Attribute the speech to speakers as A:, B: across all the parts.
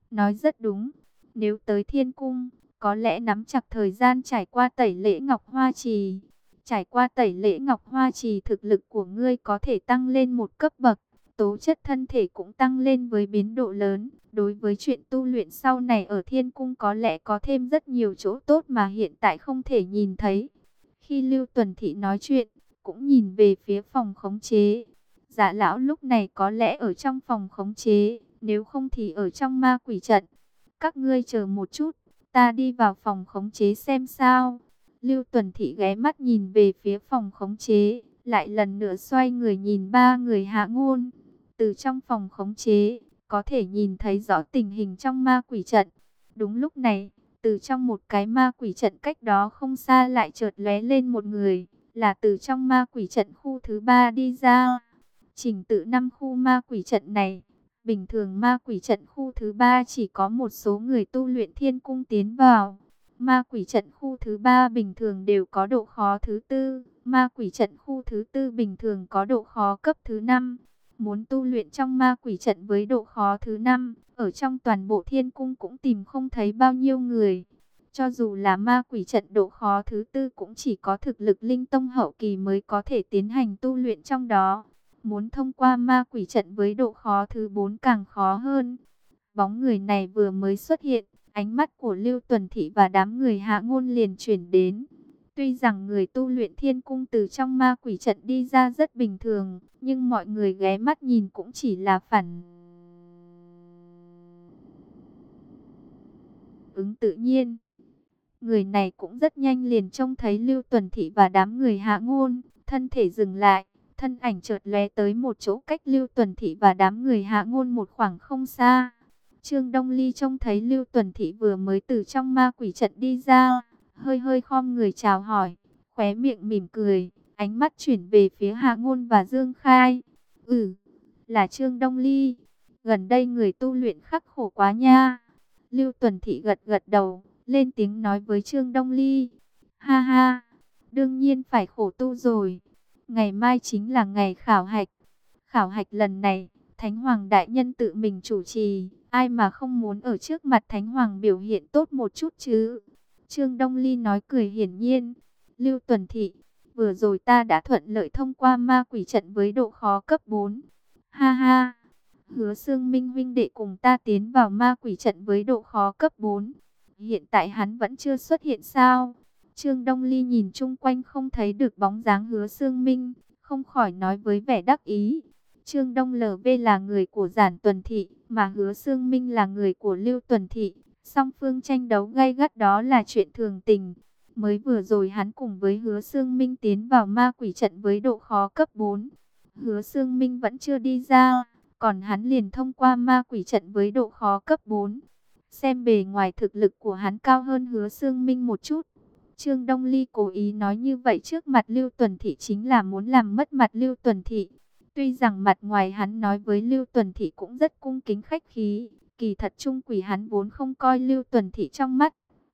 A: nói rất đúng. Nếu tới thiên cung, có lẽ nắm chặt thời gian trải qua tẩy lễ Ngọc Hoa Trì. Trải qua tẩy lễ Ngọc Hoa Trì, thực lực của ngươi có thể tăng lên một cấp bậc, tố chất thân thể cũng tăng lên với biến độ lớn. Đối với chuyện tu luyện sau này ở thiên cung có lẽ có thêm rất nhiều chỗ tốt mà hiện tại không thể nhìn thấy. Khi Lưu Tuần Thị nói chuyện, cũng nhìn về phía phòng khống chế. Dạ lão lúc này có lẽ ở trong phòng khống chế, nếu không thì ở trong ma quỷ trận. Các ngươi chờ một chút, ta đi vào phòng khống chế xem sao. Lưu Tuần Thị ghé mắt nhìn về phía phòng khống chế, lại lần nữa xoay người nhìn ba người Hạ Ngôn. Từ trong phòng khống chế, có thể nhìn thấy rõ tình hình trong ma quỷ trận. Đúng lúc này, từ trong một cái ma quỷ trận cách đó không xa lại chợt lóe lên một người, là từ trong ma quỷ trận khu thứ 3 đi ra. Trình tự 5 khu ma quỷ trận này, bình thường ma quỷ trận khu thứ 3 chỉ có một số người tu luyện thiên cung tiến vào. Ma quỷ trận khu thứ 3 bình thường đều có độ khó thứ 4, ma quỷ trận khu thứ 4 bình thường có độ khó cấp thứ 5. Muốn tu luyện trong ma quỷ trận với độ khó thứ 5, ở trong toàn bộ thiên cung cũng tìm không thấy bao nhiêu người. Cho dù là ma quỷ trận độ khó thứ 4 cũng chỉ có thực lực linh tông hậu kỳ mới có thể tiến hành tu luyện trong đó. Muốn thông qua ma quỷ trận với độ khó thứ 4 càng khó hơn. Bóng người này vừa mới xuất hiện, ánh mắt của Lưu Tuần Thị và đám người Hạ Ngôn liền chuyển đến. Tuy rằng người tu luyện thiên cung từ trong ma quỷ trận đi ra rất bình thường, nhưng mọi người ghé mắt nhìn cũng chỉ là phản ứng tự nhiên. Người này cũng rất nhanh liền trông thấy Lưu Tuần Thị và đám người Hạ Ngôn, thân thể dừng lại, thân ảnh chợt lóe tới một chỗ cách Lưu Tuần Thị và đám người Hạ Ngôn một khoảng không xa. Trương Đông Ly trông thấy Lưu Tuần Thị vừa mới từ trong ma quỷ trận đi ra, hơi hơi khom người chào hỏi, khóe miệng mỉm cười, ánh mắt chuyển về phía Hạ Ngôn và Dương Khai. Là Trương Đông Ly, gần đây người tu luyện khắc khổ quá nha. Lưu Tuần Thị gật gật đầu, lên tiếng nói với Trương Đông Ly. Ha ha, đương nhiên phải khổ tu rồi. Ngày mai chính là ngày khảo hạch. Khảo hạch lần này, Thánh Hoàng Đại Nhân tự mình chủ trì. Ai mà không muốn ở trước mặt Thánh Hoàng biểu hiện tốt một chút chứ. Trương Đông Ly nói cười hiển nhiên. Lưu Tuần Thị, vừa rồi ta đã thuận lợi thông qua ma quỷ trận với độ khó cấp 4. Ha ha. Hứa Xương Minh huynh đệ cùng ta tiến vào ma quỷ trận với độ khó cấp 4. Hiện tại hắn vẫn chưa xuất hiện sao? Trương Đông Ly nhìn chung quanh không thấy được bóng dáng Hứa Xương Minh, không khỏi nói với vẻ đắc ý. Trương Đông LV là người của Giản Tuần Thị, mà Hứa Xương Minh là người của Lưu Tuần Thị. Song phương tranh đấu gay gắt đó là chuyện thường tình. Mới vừa rồi hắn cùng với Hứa Xương Minh tiến vào ma quỷ trận với độ khó cấp 4. Hứa Xương Minh vẫn chưa đi ra, còn hắn liền thông qua ma quỷ trận với độ khó cấp 4. Xem bề ngoài thực lực của hắn cao hơn Hứa Xương Minh một chút. Trương Đông Ly cố ý nói như vậy trước mặt Lưu Tuần Thị chính là muốn làm mất mặt Lưu Tuần Thị. Tuy rằng mặt ngoài hắn nói với Lưu Tuần Thị cũng rất cung kính khách khí, kỳ thật trung quỷ hắn vốn không coi Lưu Tuần Thị trong mắt.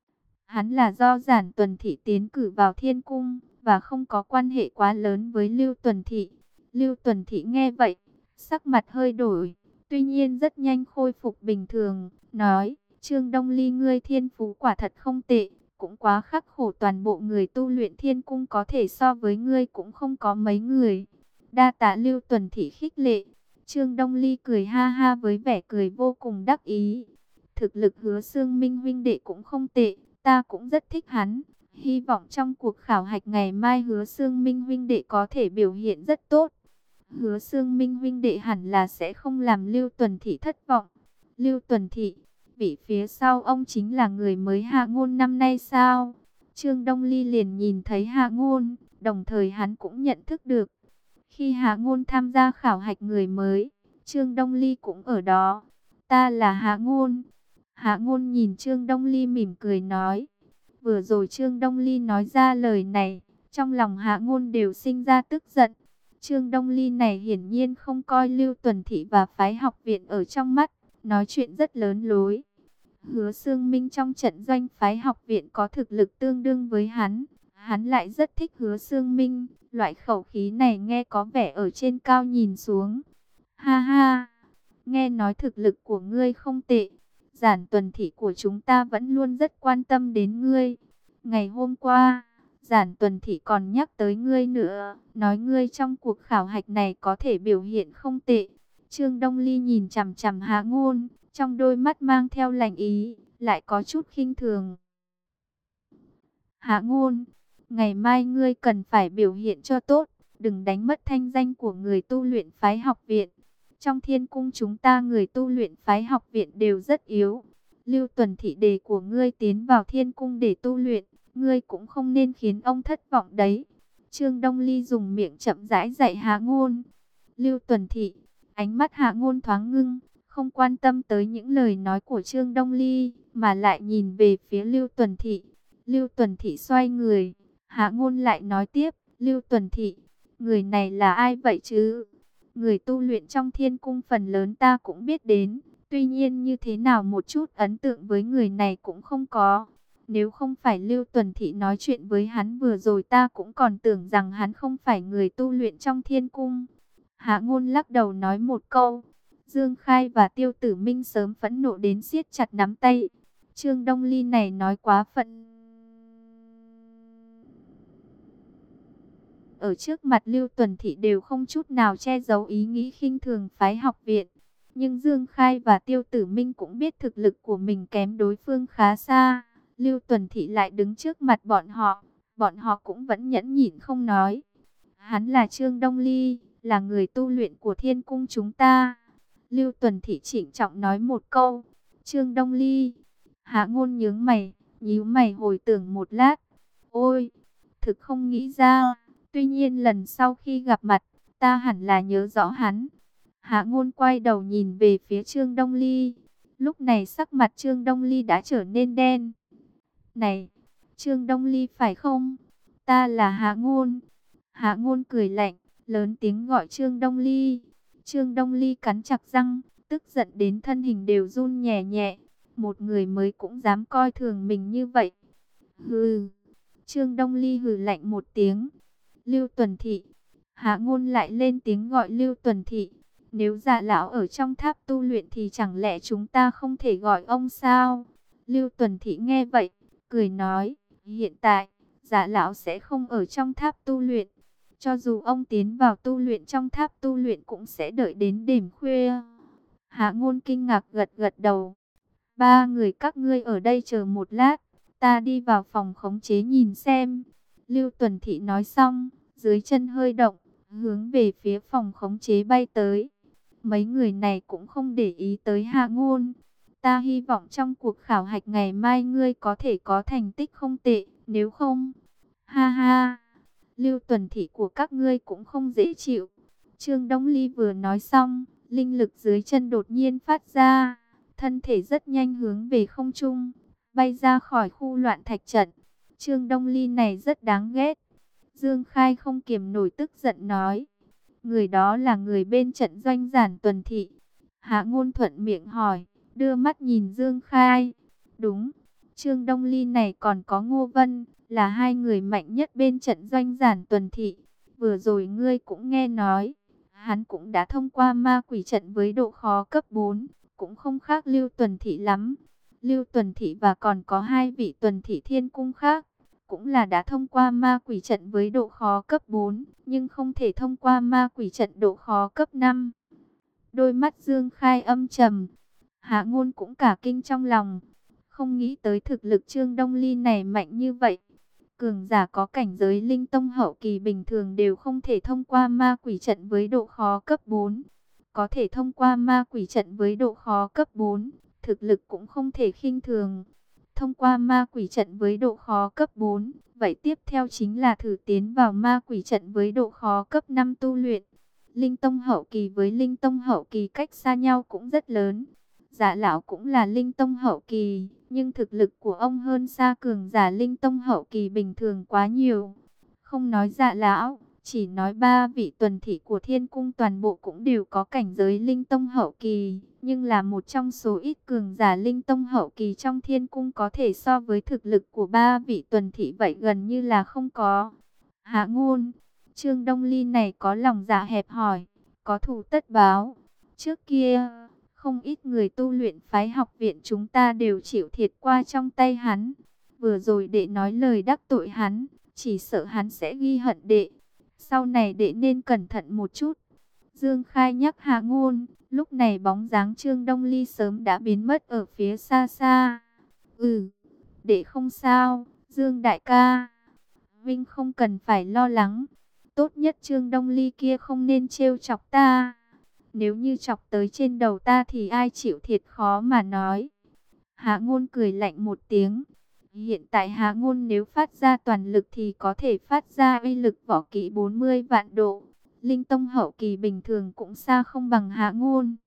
A: Hắn là do Giản Tuần Thị tiến cử vào thiên cung, và không có quan hệ quá lớn với Lưu Tuần Thị. Lưu Tuần Thị nghe vậy, sắc mặt hơi đổi, tuy nhiên rất nhanh khôi phục bình thường, nói, Trương Đông Ly ngươi thiên phú quả thật không tệ, cũng quá khắc khổ, toàn bộ người tu luyện thiên cung có thể so với ngươi cũng không có mấy người. Đa tạ Lưu Tuần Thị khích lệ. Trương Đông Ly cười ha ha với vẻ cười vô cùng đắc ý. Thực lực Hứa Xương Minh huynh đệ cũng không tệ, ta cũng rất thích hắn. Hy vọng trong cuộc khảo hạch ngày mai Hứa Xương Minh huynh đệ có thể biểu hiện rất tốt. Hứa Xương Minh huynh đệ hẳn là sẽ không làm Lưu Tuần Thị thất vọng. Lưu Tuần Thị, vị phía sau ông chính là người mới Hạ Ngôn năm nay sao? Trương Đông Ly liền nhìn thấy Hạ Ngôn, đồng thời hắn cũng nhận thức được. Khi Hạ Ngôn tham gia khảo hạch người mới, Trương Đông Ly cũng ở đó. Ta là Hạ Ngôn. Hạ Ngôn nhìn Trương Đông Ly mỉm cười nói. Vừa rồi Trương Đông Ly nói ra lời này, trong lòng Hạ Ngôn đều sinh ra tức giận. Trương Đông Ly này hiển nhiên không coi Lưu Tuần Thị và phái học viện ở trong mắt, nói chuyện rất lớn lối. Hứa Xương Minh trong trận doanh phái học viện có thực lực tương đương với hắn. Hắn lại rất thích Hứa Xương Minh, loại khẩu khí này nghe có vẻ ở trên cao nhìn xuống. Ha ha, nghe nói thực lực của ngươi không tệ, Giản Tuần Thị của chúng ta vẫn luôn rất quan tâm đến ngươi. Ngày hôm qua, Giản Tuần Thị còn nhắc tới ngươi nữa, nói ngươi trong cuộc khảo hạch này có thể biểu hiện không tệ. Trương Đông Ly nhìn chằm chằm Hạ Ngôn, trong đôi mắt mang theo lạnh ý, lại có chút khinh thường. Hạ Ngôn, ngày mai ngươi cần phải biểu hiện cho tốt, đừng đánh mất thanh danh của người tu luyện phái học viện. Trong thiên cung chúng ta người tu luyện phái học viện đều rất yếu. Lưu Tuần Thị đề của ngươi tiến vào thiên cung để tu luyện, ngươi cũng không nên khiến ông thất vọng đấy. Trương Đông Ly dùng miệng chậm rãi dạy Hạ Ngôn. Lưu Tuần Thị, ánh mắt Hạ Ngôn thoáng ngưng, không quan tâm tới những lời nói của Trương Đông Ly, mà lại nhìn về phía Lưu Tuần Thị. Lưu Tuần Thị xoay người, Hạ Ngôn lại nói tiếp, Lưu Tuần Thị, người này là ai vậy chứ? Người tu luyện trong thiên cung phần lớn ta cũng biết đến, tuy nhiên như thế nào một chút ấn tượng với người này cũng không có. Nếu không phải Lưu Tuần Thị nói chuyện với hắn vừa rồi ta cũng còn tưởng rằng hắn không phải người tu luyện trong thiên cung. Hạ Ngôn lắc đầu nói một câu. Dương Khai và Tiêu Tử Minh sớm phẫn nộ đến siết chặt nắm tay. Trương Đông Ly này nói quá phận. Ở trước mặt Lưu Tuần Thị đều không chút nào che giấu ý nghĩ khinh thường phái học viện. Nhưng Dương Khai và Tiêu Tử Minh cũng biết thực lực của mình kém đối phương khá xa. Lưu Tuần Thị lại đứng trước mặt bọn họ cũng vẫn nhẫn nhịn không nói. Hắn là Trương Đông Ly, là người tu luyện của thiên cung chúng ta. Lưu Tuần Thị trịnh trọng nói một câu. Trương Đông Ly. Hạ Ngôn nhướng mày, nhíu mày hồi tưởng một lát. Ôi, thực không nghĩ ra. Tuy nhiên lần sau khi gặp mặt, ta hẳn là nhớ rõ hắn. Hạ Ngôn quay đầu nhìn về phía Trương Đông Ly. Lúc này sắc mặt Trương Đông Ly đã trở nên đen. Này, Trương Đông Ly phải không? Ta là Hạ Ngôn. Hạ Ngôn cười lạnh, lớn tiếng gọi Trương Đông Ly. Trương Đông Ly cắn chặt răng, tức giận đến thân hình đều run nhẹ nhẹ. Một người mới cũng dám coi thường mình như vậy. Hừ. Trương Đông Ly hừ lạnh một tiếng. Lưu Tuần Thị. Hạ Ngôn lại lên tiếng gọi Lưu Tuần Thị. Nếu Dạ lão ở trong tháp tu luyện thì chẳng lẽ chúng ta không thể gọi ông sao? Lưu Tuần Thị nghe vậy, cười nói, hiện tại, Dạ lão sẽ không ở trong tháp tu luyện. Cho dù ông tiến vào tu luyện trong tháp tu luyện cũng sẽ đợi đến đêm khuya. Hạ Ngôn kinh ngạc gật gật đầu. Ba người các ngươi ở đây chờ một lát, ta đi vào phòng khống chế nhìn xem. Lưu Tuần Thị nói xong, dưới chân hơi động, hướng về phía phòng khống chế bay tới. Mấy người này cũng không để ý tới Hạ Ngôn. Ta hy vọng trong cuộc khảo hạch ngày mai ngươi có thể có thành tích không tệ, nếu không, ha ha, Lưu Tuần Thị của các ngươi cũng không dễ chịu. Trương Đông Ly vừa nói xong, linh lực dưới chân đột nhiên phát ra, thân thể rất nhanh hướng về không trung, bay ra khỏi khu loạn thạch trận. Trương Đông Ly này rất đáng ghét. Dương Khai không kiềm nổi tức giận nói. Người đó là người bên trận doanh Giản Tuần Thị. Hạ Ngôn thuận miệng hỏi, đưa mắt nhìn Dương Khai. Đúng, Trương Đông Ly này còn có Ngô Vân, là hai người mạnh nhất bên trận doanh Giản Tuần Thị. Vừa rồi ngươi cũng nghe nói, hắn cũng đã thông qua ma quỷ trận với độ khó cấp 4, cũng không khác Lưu Tuần Thị lắm. Lưu Tuần Thị và còn có hai vị Tuần Thị Thiên Cung khác, cũng là đã thông qua ma quỷ trận với độ khó cấp 4, nhưng không thể thông qua ma quỷ trận độ khó cấp 5. Đôi mắt Dương Khai âm trầm, Hạ Ngôn cũng cả kinh trong lòng, không nghĩ tới thực lực Trương Đông Ly này mạnh như vậy. Cường giả có cảnh giới linh tông hậu kỳ bình thường đều không thể thông qua ma quỷ trận với độ khó cấp 4. Có thể thông qua ma quỷ trận với độ khó cấp 4, thực lực cũng không thể khinh thường. Thông qua ma quỷ trận với độ khó cấp 4, vậy tiếp theo chính là thử tiến vào ma quỷ trận với độ khó cấp 5 tu luyện. Linh tông hậu kỳ với linh tông hậu kỳ cách xa nhau cũng rất lớn. Dạ lão cũng là linh tông hậu kỳ, nhưng thực lực của ông hơn xa cường giả linh tông hậu kỳ bình thường quá nhiều. Không nói dạ lão, chỉ nói ba vị Tuần Thị của Thiên Cung toàn bộ cũng đều có cảnh giới linh tông hậu kỳ, nhưng là một trong số ít cường giả linh tông hậu kỳ trong Thiên Cung có thể so với thực lực của ba vị Tuần Thị vậy gần như là không có. Hạ Ngôn, Trương Đông Ly này có lòng dạ hẹp hòi, có thù tất báo. Trước kia Không ít người tu luyện phái học viện chúng ta đều chịu thiệt qua trong tay hắn. Vừa rồi đệ nói lời đắc tội hắn, chỉ sợ hắn sẽ ghi hận đệ. Sau này đệ nên cẩn thận một chút. Dương Khai nhắc Hạ Ngôn, lúc này bóng dáng Trương Đông Ly sớm đã biến mất ở phía xa xa. Đệ không sao, Dương đại ca. Vinh không cần phải lo lắng. Tốt nhất Trương Đông Ly kia không nên trêu chọc ta. Nếu như chọc tới trên đầu ta thì ai chịu thiệt khó mà nói. Hạ Ngôn cười lạnh một tiếng. Hiện tại Hạ Ngôn nếu phát ra toàn lực thì có thể phát ra uy lực võ kỹ 40 vạn độ. Linh tông hậu kỳ bình thường cũng xa không bằng Hạ Ngôn.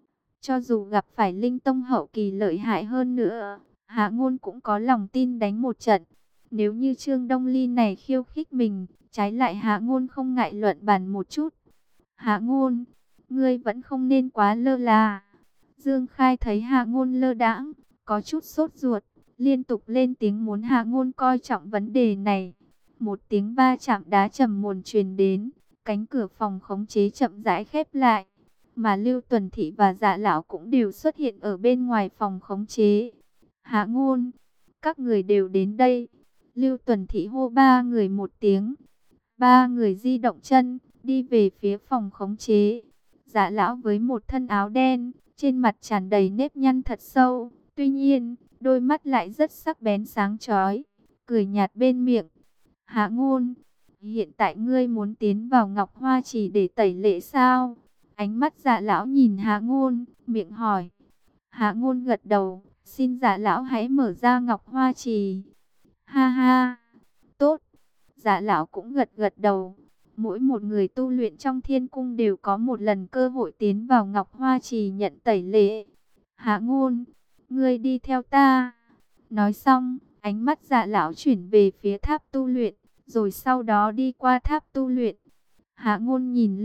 A: Cho dù gặp phải linh tông hậu kỳ lợi hại hơn nữa, Hạ Ngôn cũng có lòng tin đánh một trận. Nếu như Trương Đông Ly này khiêu khích mình, trái lại Hạ Ngôn không ngại luận bàn một chút. Hạ Ngôn, ngươi vẫn không nên quá lơ là. Dương Khai thấy Hạ Ngôn lơ đãng, có chút sốt ruột, liên tục lên tiếng muốn Hạ Ngôn coi trọng vấn đề này. Một tiếng va chạm đá trầm muộn truyền đến, cánh cửa phòng khống chế chậm rãi khép lại, mà Lưu Tuần Thị và Dạ Lão cũng đều xuất hiện ở bên ngoài phòng khống chế. Hạ Ngôn, các người đều đến đây. Lưu Tuần Thị hô ba người một tiếng. Ba người di động chân, đi về phía phòng khống chế. Dạ Lão với một thân áo đen, trên mặt tràn đầy nếp nhăn thật sâu. Tuy nhiên, đôi mắt lại rất sắc bén sáng chói, cười nhạt bên miệng. Hạ Ngôn, hiện tại ngươi muốn tiến vào Ngọc Hoa Trì để tẩy lễ sao? Ánh mắt Dạ Lão nhìn Hạ Ngôn, miệng hỏi. Hạ Ngôn gật đầu, xin Dạ Lão hãy mở ra Ngọc Hoa Trì. Ha ha, tốt. Dạ Lão cũng gật gật đầu. Mỗi một người tu luyện trong thiên cung đều có một lần cơ hội tiến vào Ngọc Hoa Trì nhận tẩy lễ. Hạ Ngôn, ngươi đi theo ta. Nói xong, ánh mắt Dạ Lão chuyển về phía tháp tu luyện, rồi sau đó đi qua tháp tu luyện. Hạ Ngôn nhìn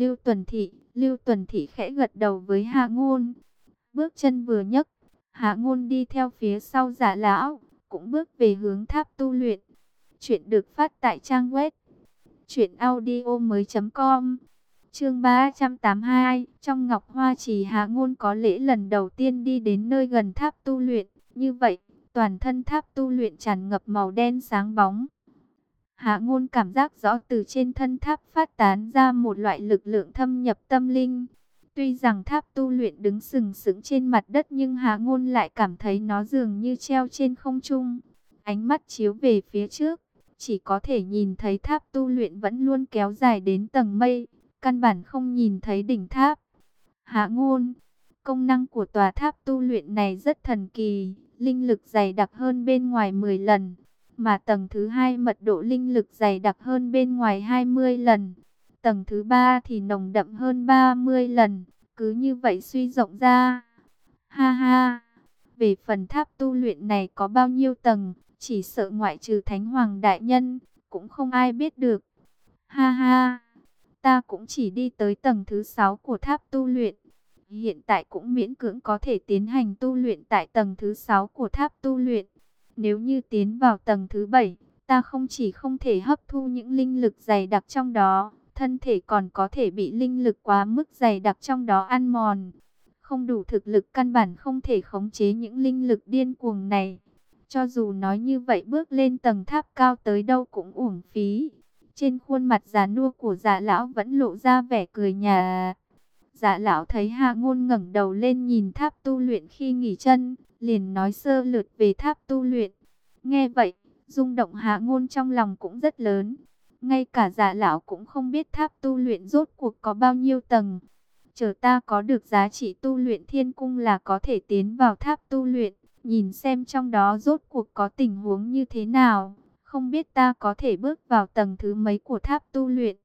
A: Lưu Tuần Thị khẽ gật đầu với Hạ Ngôn. Bước chân vừa nhấc, Hạ Ngôn đi theo phía sau Dạ Lão, cũng bước về hướng tháp tu luyện. Chuyện được phát tại trang web truyệnaudiomoi.com. Chương 382, trong Ngọc Hoa Trì Hạ Ngôn có lễ lần đầu tiên đi đến nơi gần tháp tu luyện, như vậy, toàn thân tháp tu luyện tràn ngập màu đen sáng bóng. Hạ Ngôn cảm giác rõ từ trên thân tháp phát tán ra một loại lực lượng thâm nhập tâm linh. Tuy rằng tháp tu luyện đứng sừng sững trên mặt đất nhưng Hạ Ngôn lại cảm thấy nó dường như treo trên không trung. Ánh mắt chiếu về phía trước, chỉ có thể nhìn thấy tháp tu luyện vẫn luôn kéo dài đến tầng mây, căn bản không nhìn thấy đỉnh tháp. Hạ Ngôn, công năng của tòa tháp tu luyện này rất thần kỳ, linh lực dày đặc hơn bên ngoài 10 lần, mà tầng thứ 2 mật độ linh lực dày đặc hơn bên ngoài 20 lần. Tầng thứ 3 thì nồng đậm hơn 30 lần, cứ như vậy suy rộng ra. Ha ha, về phần tháp tu luyện này có bao nhiêu tầng, chỉ sợ ngoại trừ Thánh Hoàng Đại Nhân, cũng không ai biết được. Ha ha, ta cũng chỉ đi tới tầng thứ 6 của tháp tu luyện. Hiện tại cũng miễn cưỡng có thể tiến hành tu luyện tại tầng thứ 6 của tháp tu luyện. Nếu như tiến vào tầng thứ 7, ta không chỉ không thể hấp thu những linh lực dày đặc trong đó, thân thể còn có thể bị linh lực quá mức dày đặc trong đó ăn mòn. Không đủ thực lực căn bản không thể khống chế những linh lực điên cuồng này. Cho dù nói như vậy bước lên tầng tháp cao tới đâu cũng uổng phí. Trên khuôn mặt già nua của Dạ Lão vẫn lộ ra vẻ cười nhạt. Dạ Lão thấy Hạ Ngôn ngẩng đầu lên nhìn tháp tu luyện khi nghỉ chân, liền nói sơ lược về tháp tu luyện. Nghe vậy, rung động Hạ Ngôn trong lòng cũng rất lớn. Ngay cả Dạ Lão cũng không biết tháp tu luyện rốt cuộc có bao nhiêu tầng. Chờ ta có được giá trị tu luyện thiên cung là có thể tiến vào tháp tu luyện, nhìn xem trong đó rốt cuộc có tình huống như thế nào. Không biết ta có thể bước vào tầng thứ mấy của tháp tu luyện.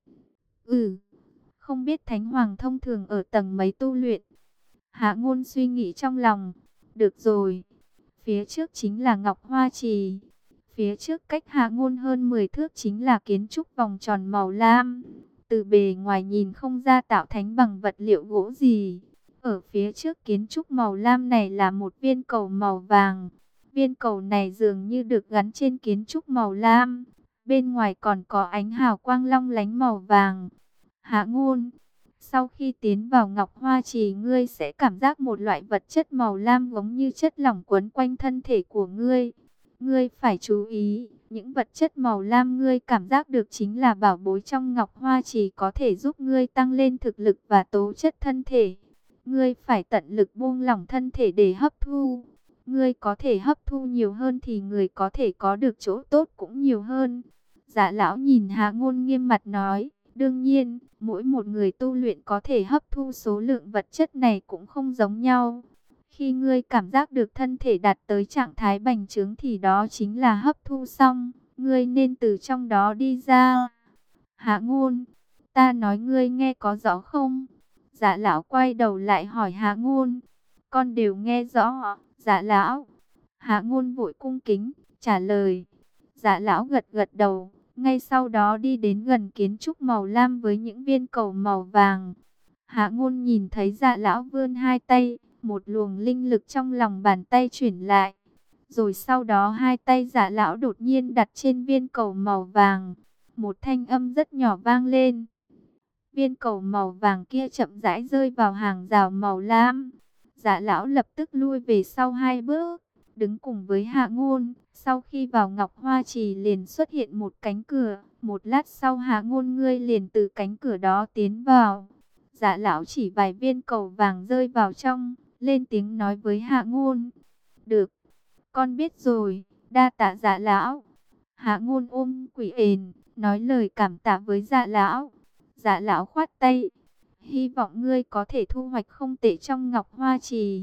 A: Không biết Thánh Hoàng thông thường ở tầng mấy tu luyện. Hạ Ngôn suy nghĩ trong lòng. Được rồi, phía trước chính là Ngọc Hoa Trì. Phía trước cách Hạ Ngôn hơn 10 thước chính là kiến trúc vòng tròn màu lam. Từ bề ngoài nhìn không ra tạo thành bằng vật liệu gỗ gì. Ở phía trước kiến trúc màu lam này là một viên cầu màu vàng. Viên cầu này dường như được gắn trên kiến trúc màu lam. Bên ngoài còn có ánh hào quang long lánh màu vàng. Hạ Ngôn, Sau khi tiến vào Ngọc Hoa Trì, ngươi sẽ cảm giác một loại vật chất màu lam giống như chất lỏng quấn quanh thân thể của ngươi. Ngươi phải chú ý, những vật chất màu lam ngươi cảm giác được chính là bảo bối trong Ngọc Hoa Trì, có thể giúp ngươi tăng lên thực lực và tố chất thân thể. Ngươi phải tận lực buông lỏng thân thể để hấp thu. Ngươi có thể hấp thu nhiều hơn thì người có thể có được chỗ tốt cũng nhiều hơn. Dạ lão nhìn Hạ Ngôn nghiêm mặt nói, đương nhiên, mỗi một người tu luyện có thể hấp thu số lượng vật chất này cũng không giống nhau. Khi ngươi cảm giác được thân thể đạt tới trạng thái bành trướng thì đó chính là hấp thu xong, ngươi nên từ trong đó đi ra. Hạ Ngôn, ta nói ngươi nghe có rõ không? Dạ lão quay đầu lại hỏi Hạ Ngôn. Con đều nghe rõ, dạ lão. Hạ Ngôn vội cung kính trả lời. Dạ lão gật gật đầu, ngay sau đó đi đến gần kiến trúc màu lam với những viên cầu màu vàng. Hạ Ngôn nhìn thấy dạ lão vươn hai tay, một luồng linh lực trong lòng bàn tay chuyển lại. Rồi sau đó hai tay dạ lão đột nhiên đặt trên viên cầu màu vàng. Một thanh âm rất nhỏ vang lên. Viên cầu màu vàng kia chậm rãi rơi vào hàng rào màu lam. Dạ lão lập tức lui về sau hai bước, đứng cùng với Hạ Ngôn. Sau khi vào Ngọc Hoa Trì liền xuất hiện một cánh cửa. Một lát sau Hạ Ngôn ngươi liền từ cánh cửa đó tiến vào. Dạ lão chỉ vài viên cầu vàng rơi vào trong, lên tiếng nói với Hạ Ngôn. Được, con biết rồi, đa tạ dạ lão. Hạ Ngôn ôm quỷ ền, nói lời cảm tạ với dạ lão. Dạ lão khoát tay, hy vọng ngươi có thể thu hoạch không tệ trong Ngọc Hoa Trì.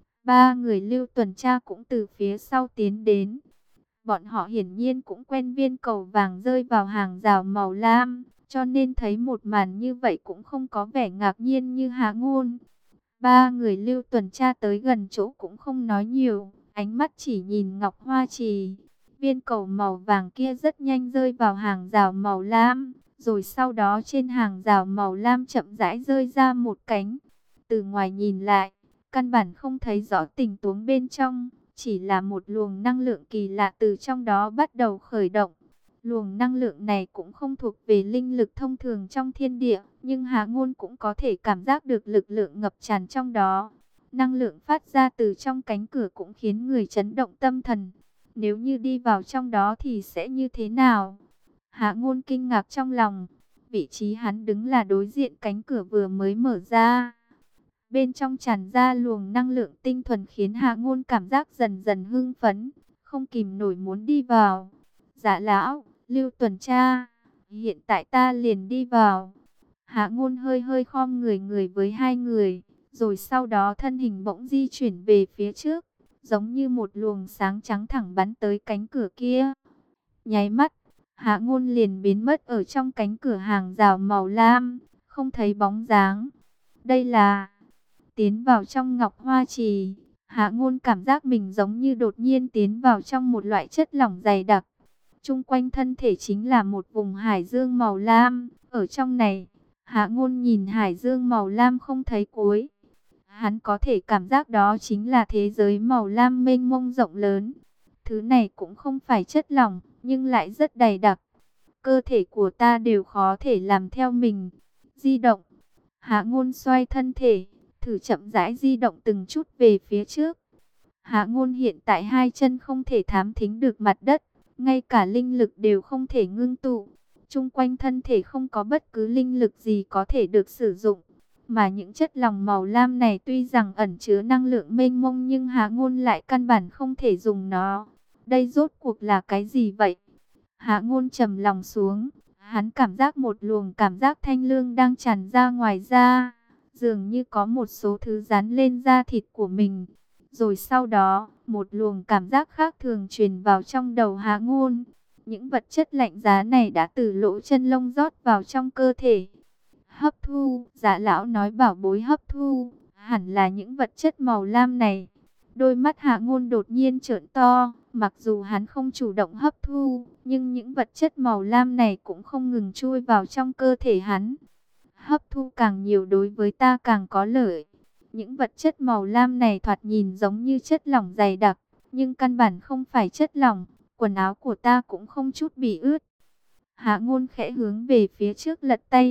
A: Ba người Lưu tuần tra cũng từ phía sau tiến đến. Bọn họ hiển nhiên cũng quen viên cầu vàng rơi vào hàng rào màu lam, cho nên thấy một màn như vậy cũng không có vẻ ngạc nhiên như Hạ Ngôn. Ba người Lưu tuần tra tới gần chỗ cũng không nói nhiều, ánh mắt chỉ nhìn Ngọc Hoa Trì. Viên cầu màu vàng kia rất nhanh rơi vào hàng rào màu lam, rồi sau đó trên hàng rào màu lam chậm rãi rơi ra một cánh. Từ ngoài nhìn lại, căn bản không thấy rõ tình huống bên trong, chỉ là một luồng năng lượng kỳ lạ từ trong đó bắt đầu khởi động. Luồng năng lượng này cũng không thuộc về linh lực thông thường trong thiên địa, nhưng Hạ Ngôn cũng có thể cảm giác được lực lượng ngập tràn trong đó. Năng lượng phát ra từ trong cánh cửa cũng khiến người chấn động tâm thần. Nếu như đi vào trong đó thì sẽ như thế nào? Hạ Ngôn kinh ngạc trong lòng. Vị trí hắn đứng là đối diện cánh cửa vừa mới mở ra. Bên trong tràn ra luồng năng lượng tinh thuần khiến Hạ Ngôn cảm giác dần dần hưng phấn, không kìm nổi muốn đi vào. Dạ lão, Lưu tuần tra, hiện tại ta liền đi vào. Hạ Ngôn hơi hơi khom người với hai người, rồi sau đó thân hình bỗng di chuyển về phía trước, giống như một luồng sáng trắng thẳng bắn tới cánh cửa kia. Nháy mắt, Hạ Ngôn liền biến mất ở trong cánh cửa hàng rào màu lam, không thấy bóng dáng. Đây là... Tiến vào trong Ngọc Hoa Trì, Hạ Ngôn cảm giác mình giống như đột nhiên tiến vào trong một loại chất lỏng dày đặc. Chung quanh thân thể chính là một vùng hải dương màu lam. Ở trong này, Hạ Ngôn nhìn hải dương màu lam không thấy cuối. Hắn có thể cảm giác đó chính là thế giới màu lam mênh mông rộng lớn. Thứ này cũng không phải chất lỏng, nhưng lại rất dày đặc. Cơ thể của ta đều khó thể làm theo mình. Di động. Hạ Ngôn xoay thân thể, thử chậm rãi di động từng chút về phía trước. Hạ Ngôn hiện tại hai chân không thể thám thính được mặt đất, ngay cả linh lực đều không thể ngưng tụ. Chung quanh thân thể không có bất cứ linh lực gì có thể được sử dụng. Mà những chất lỏng màu lam này tuy rằng ẩn chứa năng lượng mênh mông nhưng Hạ Ngôn lại căn bản không thể dùng nó. Đây rốt cuộc là cái gì vậy? Hạ Ngôn trầm lòng xuống, hắn cảm giác một luồng cảm giác thanh lương đang tràn ra ngoài da. Dường như có một số thứ dán lên da thịt của mình. Rồi sau đó, một luồng cảm giác khác thường truyền vào trong đầu Hạ Ngôn. Những vật chất lạnh giá này đã từ lỗ chân lông rót vào trong cơ thể. Hấp thu, Dạ lão nói bảo bối hấp thu, hẳn là những vật chất màu lam này. Đôi mắt Hạ Ngôn đột nhiên trợn to, mặc dù hắn không chủ động hấp thu, nhưng những vật chất màu lam này cũng không ngừng chui vào trong cơ thể hắn. Hấp thu càng nhiều đối với ta càng có lợi. Những vật chất màu lam này thoạt nhìn giống như chất lỏng dày đặc, nhưng căn bản không phải chất lỏng. Quần áo của ta cũng không chút bị ướt. Hạ Ngôn khẽ hướng về phía trước lật tay,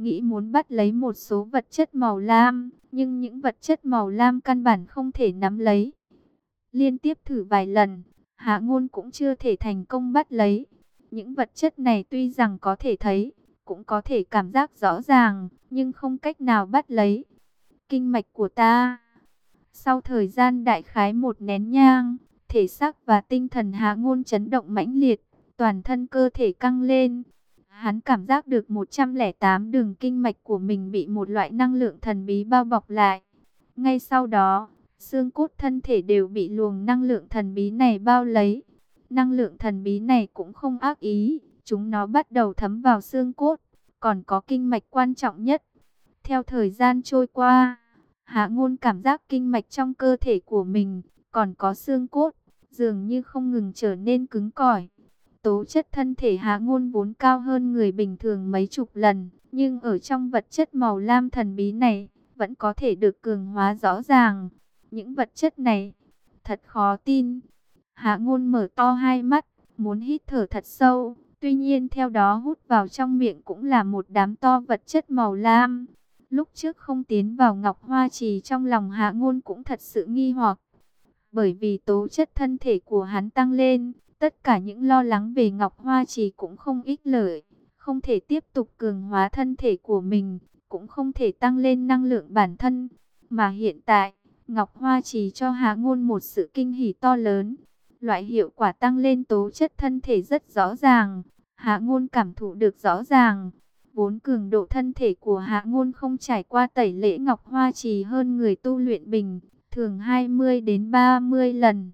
A: nghĩ muốn bắt lấy một số vật chất màu lam, nhưng những vật chất màu lam căn bản không thể nắm lấy. Liên tiếp thử vài lần, Hạ Ngôn cũng chưa thể thành công bắt lấy. Những vật chất này tuy rằng có thể thấy, cũng có thể cảm giác rõ ràng, nhưng không cách nào bắt lấy. Kinh mạch của ta. Sau thời gian đại khái một nén nhang, thể xác và tinh thần Hạ Ngôn chấn động mãnh liệt, toàn thân cơ thể căng lên. Hắn cảm giác được 108 đường kinh mạch của mình bị một loại năng lượng thần bí bao bọc lại. Ngay sau đó, xương cốt thân thể đều bị luồng năng lượng thần bí này bao lấy. Năng lượng thần bí này cũng không ác ý, chúng nó bắt đầu thấm vào xương cốt, còn có kinh mạch quan trọng nhất. Theo thời gian trôi qua, Hạ Ngôn cảm giác kinh mạch trong cơ thể của mình, còn có xương cốt, dường như không ngừng trở nên cứng cỏi. Tố chất thân thể Hạ Ngôn vốn cao hơn người bình thường mấy chục lần, nhưng ở trong vật chất màu lam thần bí này, vẫn có thể được cường hóa rõ ràng. Những vật chất này, thật khó tin. Hạ Ngôn mở to hai mắt, muốn hít thở thật sâu, tuy nhiên theo đó hút vào trong miệng cũng là một đám to vật chất màu lam. Lúc trước không tiến vào Ngọc Hoa Trì, trong lòng Hạ Ngôn cũng thật sự nghi hoặc. Bởi vì tố chất thân thể của hắn tăng lên, tất cả những lo lắng về Ngọc Hoa Trì cũng không ích lợi. Không thể tiếp tục cường hóa thân thể của mình, cũng không thể tăng lên năng lượng bản thân. Mà hiện tại, Ngọc Hoa Trì cho Hạ Ngôn một sự kinh hỉ to lớn. Loại hiệu quả tăng lên tố chất thân thể rất rõ ràng. Hạ Ngôn cảm thụ được rõ ràng. Vốn cường độ thân thể của Hạ Ngôn không trải qua tẩy lễ Ngọc Hoa Trì hơn người tu luyện bình thường 20 đến 30 lần.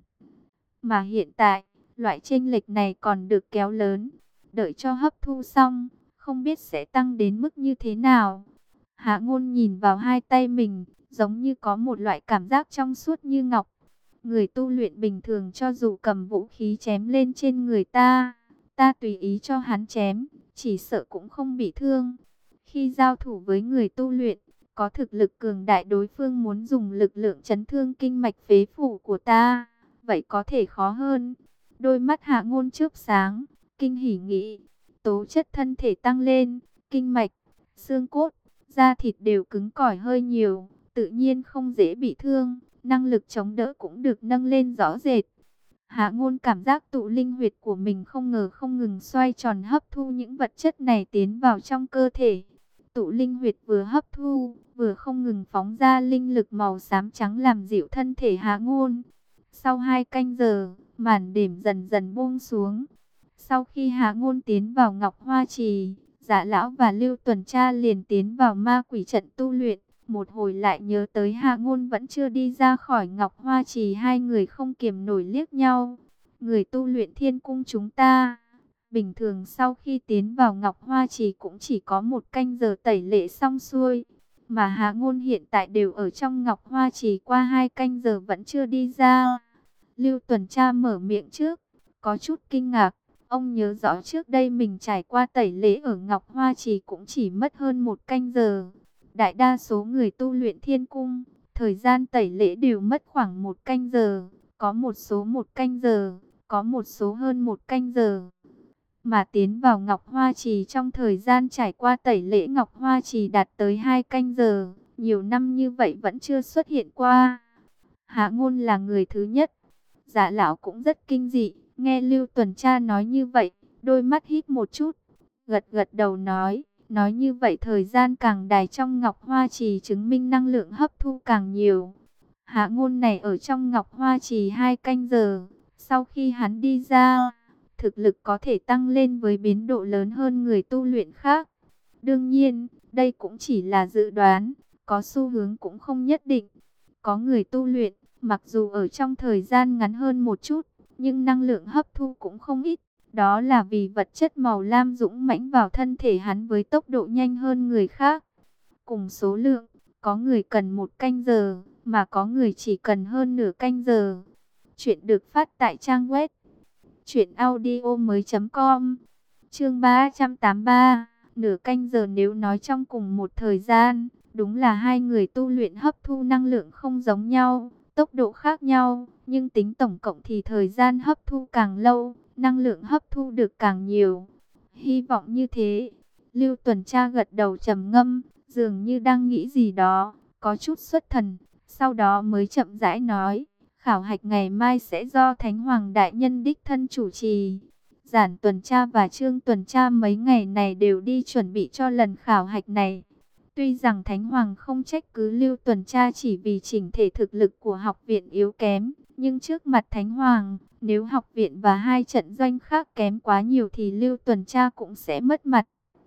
A: Mà hiện tại, loại chênh lệch này còn được kéo lớn. Đợi cho hấp thu xong, không biết sẽ tăng đến mức như thế nào. Hạ Ngôn nhìn vào hai tay mình, giống như có một loại cảm giác trong suốt như ngọc. Người tu luyện bình thường cho dù cầm vũ khí chém lên trên người ta, ta tùy ý cho hắn chém, chỉ sợ cũng không bị thương. Khi giao thủ với người tu luyện, có thực lực cường đại, đối phương muốn dùng lực lượng chấn thương kinh mạch phế phủ của ta, vậy có thể khó hơn. Đôi mắt Hạ Ngôn chớp sáng, kinh hỉ nghĩ, tố chất thân thể tăng lên, kinh mạch, xương cốt, da thịt đều cứng cỏi hơi nhiều, tự nhiên không dễ bị thương, năng lực chống đỡ cũng được nâng lên rõ rệt. Hạ Ngôn cảm giác tụ linh huyệt của mình không ngừng xoay tròn hấp thu những vật chất này tiến vào trong cơ thể. Tụ linh huyệt vừa hấp thu, vừa không ngừng phóng ra linh lực màu xám trắng làm dịu thân thể Hạ Ngôn. Sau 2 canh giờ, màn đêm dần dần buông xuống. Sau khi Hạ Ngôn tiến vào Ngọc Hoa Trì, Dạ Lão và Lưu Tuần Tra liền tiến vào ma quỷ trận tu luyện. Một hồi lại nhớ tới Hạ Ngôn vẫn chưa đi ra khỏi Ngọc Hoa Trì, hai người không kiềm nổi liếc nhau. Người tu luyện Thiên Cung chúng ta, bình thường sau khi tiến vào Ngọc Hoa Trì cũng chỉ có 1 canh giờ tẩy lễ xong xuôi. Mà Hạ Ngôn hiện tại đều ở trong Ngọc Hoa Trì qua 2 canh giờ vẫn chưa đi ra. Lưu Tuần Tra mở miệng trước, có chút kinh ngạc. Ông nhớ rõ trước đây mình trải qua tẩy lễ ở Ngọc Hoa Trì cũng chỉ mất hơn 1 canh giờ. Đại đa số người tu luyện Thiên Cung, thời gian tẩy lễ đều mất khoảng 1 canh giờ. Có một số 1 canh giờ, có một số hơn 1 canh giờ. Mà tiến vào Ngọc Hoa Trì trong thời gian trải qua tẩy lễ Ngọc Hoa Trì đạt tới 2 canh giờ. Nhiều năm như vậy vẫn chưa xuất hiện qua. Hạ Ngôn là người thứ nhất. Dạ Lão cũng rất kinh dị, nghe Lưu Tuần Tra nói như vậy, đôi mắt híp một chút, gật gật đầu nói như vậy thời gian càng dài trong Ngọc Hoa Trì chứng minh năng lượng hấp thu càng nhiều. Hạ Ngôn này ở trong Ngọc Hoa Trì 2 canh giờ, sau khi hắn đi ra, thực lực có thể tăng lên với biến độ lớn hơn người tu luyện khác. Đương nhiên, đây cũng chỉ là dự đoán, có xu hướng cũng không nhất định. Có người tu luyện, mặc dù ở trong thời gian ngắn hơn một chút, nhưng năng lượng hấp thu cũng không ít. Đó là vì vật chất màu lam dũng mãnh vào thân thể hắn với tốc độ nhanh hơn người khác. Cùng số lượng, có người cần 1 canh giờ, mà có người chỉ cần hơn nửa canh giờ. Chuyện được phát tại trang web truyệnaudiomoi.com. Chương 383, nửa canh giờ nếu nói trong cùng một thời gian, đúng là hai người tu luyện hấp thu năng lượng không giống nhau, tốc độ khác nhau, nhưng tính tổng cộng thì thời gian hấp thu càng lâu, năng lượng hấp thu được càng nhiều. Hy vọng như thế. Lưu Tuần Tra gật đầu trầm ngâm, dường như đang nghĩ gì đó, có chút xuất thần, sau đó mới chậm rãi nói, khảo hạch ngày mai sẽ do Thánh Hoàng Đại Nhân đích thân chủ trì. Giản Tuần Tra và Trương Tuần Tra mấy ngày này đều đi chuẩn bị cho lần khảo hạch này. Tuy rằng Thánh Hoàng không trách cứ Lưu Tuần Tra chỉ vì chỉnh thể thực lực của học viện yếu kém, nhưng trước mặt Thánh Hoàng, nếu học viện và hai trận doanh khác kém quá nhiều thì Lưu Tuần Tra cũng sẽ mất mặt.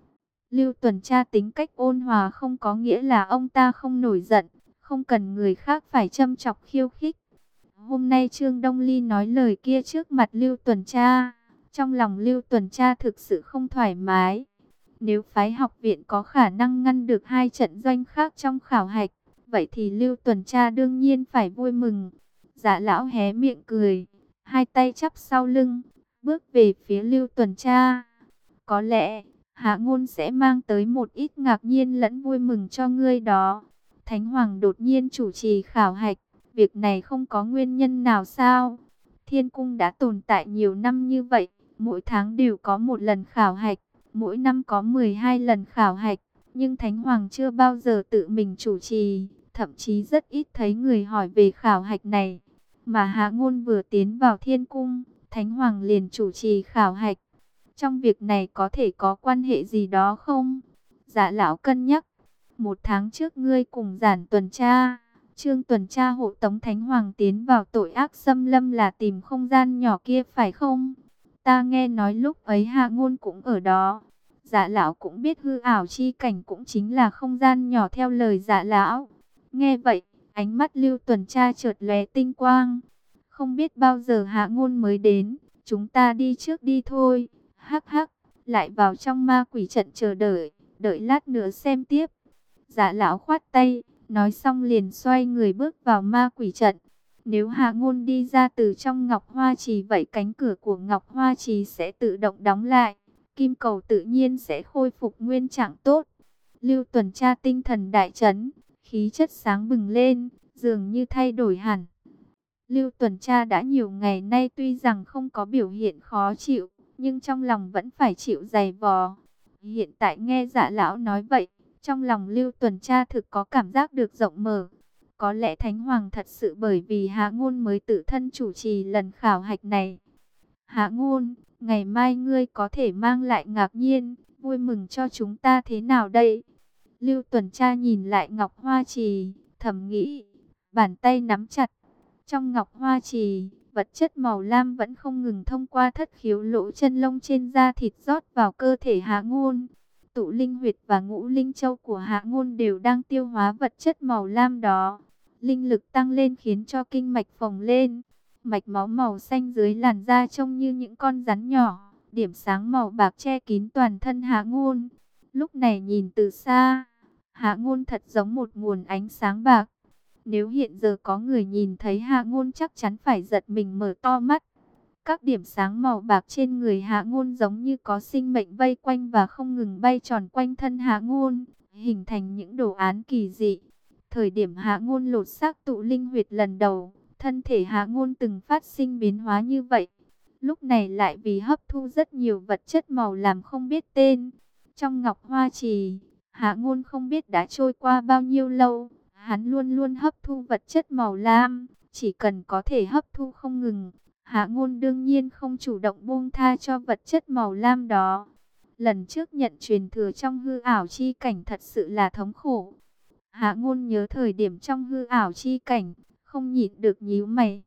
A: Lưu Tuần Tra tính cách ôn hòa không có nghĩa là ông ta không nổi giận, không cần người khác phải châm chọc khiêu khích. Hôm nay Trương Đông Ly nói lời kia trước mặt Lưu Tuần Tra, trong lòng Lưu Tuần Tra thực sự không thoải mái. Nếu phái học viện có khả năng ngăn được hai trận doanh khác trong khảo hạch, vậy thì Lưu Tuần Tra đương nhiên phải vui mừng. Dạ lão hé miệng cười, hai tay chắp sau lưng, bước về phía Lưu Tuần Tra. Có lẽ Hạ Ngôn sẽ mang tới một ít ngạc nhiên lẫn vui mừng cho ngươi đó. Thánh Hoàng đột nhiên chủ trì khảo hạch, việc này không có nguyên nhân nào sao? Thiên cung đã tồn tại nhiều năm như vậy, mỗi tháng đều có một lần khảo hạch, mỗi năm có 12 lần khảo hạch, nhưng Thánh Hoàng chưa bao giờ tự mình chủ trì, thậm chí rất ít thấy người hỏi về khảo hạch này. Mà Hạ Ngôn vừa tiến vào Thiên cung, Thánh Hoàng liền chủ trì khảo hạch. Trong việc này có thể có quan hệ gì đó không? Dạ lão cân nhắc. Một tháng trước ngươi cùng Giản Tuần Tra, Trương Tuần Tra hộ tống Thánh Hoàng tiến vào tội ác xâm lâm là tìm không gian nhỏ kia phải không? Ta nghe nói lúc ấy Hạ Ngôn cũng ở đó. Dạ lão cũng biết hư ảo chi cảnh cũng chính là không gian nhỏ theo lời dạ lão. Nghe vậy, ánh mắt Lưu Tuần Tra chợt lóe tinh quang. Không biết bao giờ Hạ Ngôn mới đến, chúng ta đi trước đi thôi. Hắc hắc, lại vào trong ma quỷ trận chờ đợi, đợi lát nữa xem tiếp. Dạ lão khoát tay, nói xong liền xoay người bước vào ma quỷ trận. Nếu Hạ Ngôn đi ra từ trong Ngọc Hoa Trì vậy cánh cửa của Ngọc Hoa Trì sẽ tự động đóng lại. Kim cầu tự nhiên sẽ khôi phục nguyên trạng tốt. Lưu Tuần Tra tinh thần đại chấn, khí chất sáng bừng lên, dường như thay đổi hẳn. Lưu Tuần Tra đã nhiều ngày nay tuy rằng không có biểu hiện khó chịu, nhưng trong lòng vẫn phải chịu dày vò. Hiện tại nghe dạ lão nói vậy, trong lòng Lưu Tuần Tra thực có cảm giác được rộng mở. Có lẽ Thánh Hoàng thật sự bởi vì Hạ Ngôn mới tự thân chủ trì lần khảo hạch này. Hạ Ngôn, ngày mai ngươi có thể mang lại ngạc nhiên, vui mừng cho chúng ta thế nào đây? Lưu Tuần Tra nhìn lại Ngọc Hoa Trì, thầm nghĩ, bàn tay nắm chặt. Trong Ngọc Hoa Trì, vật chất màu lam vẫn không ngừng thông qua thất khiếu lỗ chân lông trên da thịt rót vào cơ thể Hạ Ngôn. Tụ linh huyệt và ngũ linh châu của Hạ Ngôn đều đang tiêu hóa vật chất màu lam đó. Linh lực tăng lên khiến cho kinh mạch phồng lên. Mạch máu màu xanh dưới làn da trông như những con rắn nhỏ. Điểm sáng màu bạc che kín toàn thân Hạ Ngôn. Lúc này nhìn từ xa, Hạ Ngôn thật giống một nguồn ánh sáng bạc. Nếu hiện giờ có người nhìn thấy Hạ Ngôn chắc chắn phải giật mình mở to mắt. Các điểm sáng màu bạc trên người Hạ Ngôn giống như có sinh mệnh vây quanh và không ngừng bay tròn quanh thân Hạ Ngôn, hình thành những đồ án kỳ dị. Thời điểm Hạ Ngôn lột xác tụ linh huyệt lần đầu, thân thể Hạ Ngôn từng phát sinh biến hóa như vậy. Lúc này lại vì hấp thu rất nhiều vật chất màu làm không biết tên. Trong Ngọc Hoa Trì, Hạ Ngôn không biết đã trôi qua bao nhiêu lâu. Hắn luôn luôn hấp thu vật chất màu lam, chỉ cần có thể hấp thu không ngừng. Hạ Ngôn đương nhiên không chủ động buông tha cho vật chất màu lam đó. Lần trước nhận truyền thừa trong hư ảo chi cảnh thật sự là thống khổ. Hạ Ngôn nhớ thời điểm trong hư ảo chi cảnh, không nhịn được nhíu mày.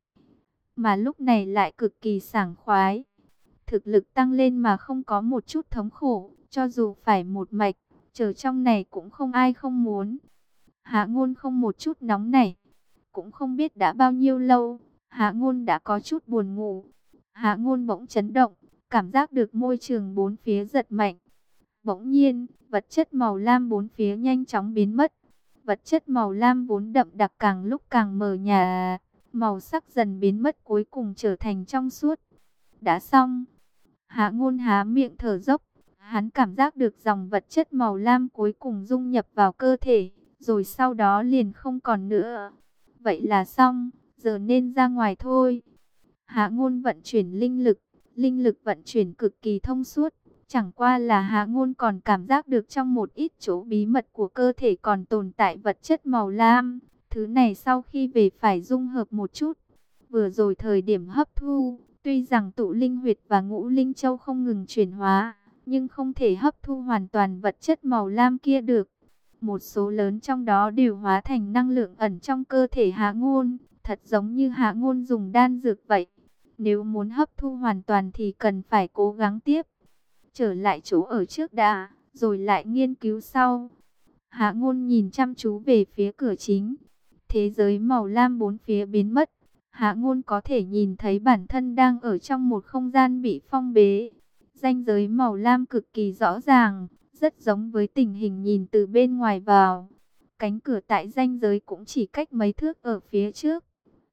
A: Mà lúc này lại cực kỳ sảng khoái. Thực lực tăng lên mà không có một chút thống khổ, cho dù phải một mạch, chờ trong này cũng không ai không muốn. Hạ Ngôn không một chút nóng nảy, cũng không biết đã bao nhiêu lâu, Hạ Ngôn đã có chút buồn ngủ. Hạ Ngôn bỗng chấn động, cảm giác được môi trường bốn phía giật mạnh. Bỗng nhiên, vật chất màu lam bốn phía nhanh chóng biến mất. Vật chất màu lam vốn đậm đặc càng lúc càng mờ nhạt, màu sắc dần biến mất cuối cùng trở thành trong suốt. Đã xong. Hạ Ngôn há miệng thở dốc, hắn cảm giác được dòng vật chất màu lam cuối cùng dung nhập vào cơ thể, rồi sau đó liền không còn nữa. Vậy là xong, giờ nên ra ngoài thôi. Hạ Ngôn vận chuyển linh lực vận chuyển cực kỳ thông suốt, Chẳng qua là Hạ Ngôn còn cảm giác được trong một ít chỗ bí mật của cơ thể còn tồn tại vật chất màu lam. Thứ này sau khi về phải dung hợp một chút. Vừa rồi thời điểm hấp thu, tuy rằng tụ linh huyệt và ngũ linh châu không ngừng chuyển hóa, nhưng không thể hấp thu hoàn toàn vật chất màu lam kia được. Một số lớn trong đó đều hóa thành năng lượng ẩn trong cơ thể Hạ Ngôn, thật giống như Hạ Ngôn dùng đan dược vậy. Nếu muốn hấp thu hoàn toàn thì cần phải cố gắng tiếp. Trở lại chỗ ở trước đã, rồi lại nghiên cứu sau. Hạ Ngôn nhìn chăm chú về phía cửa chính. Thế giới màu lam bốn phía biến mất. Hạ Ngôn có thể nhìn thấy bản thân đang ở trong một không gian bị phong bế. Ranh giới màu lam cực kỳ rõ ràng, rất giống với tình hình nhìn từ bên ngoài vào. Cánh cửa tại ranh giới cũng chỉ cách mấy thước ở phía trước.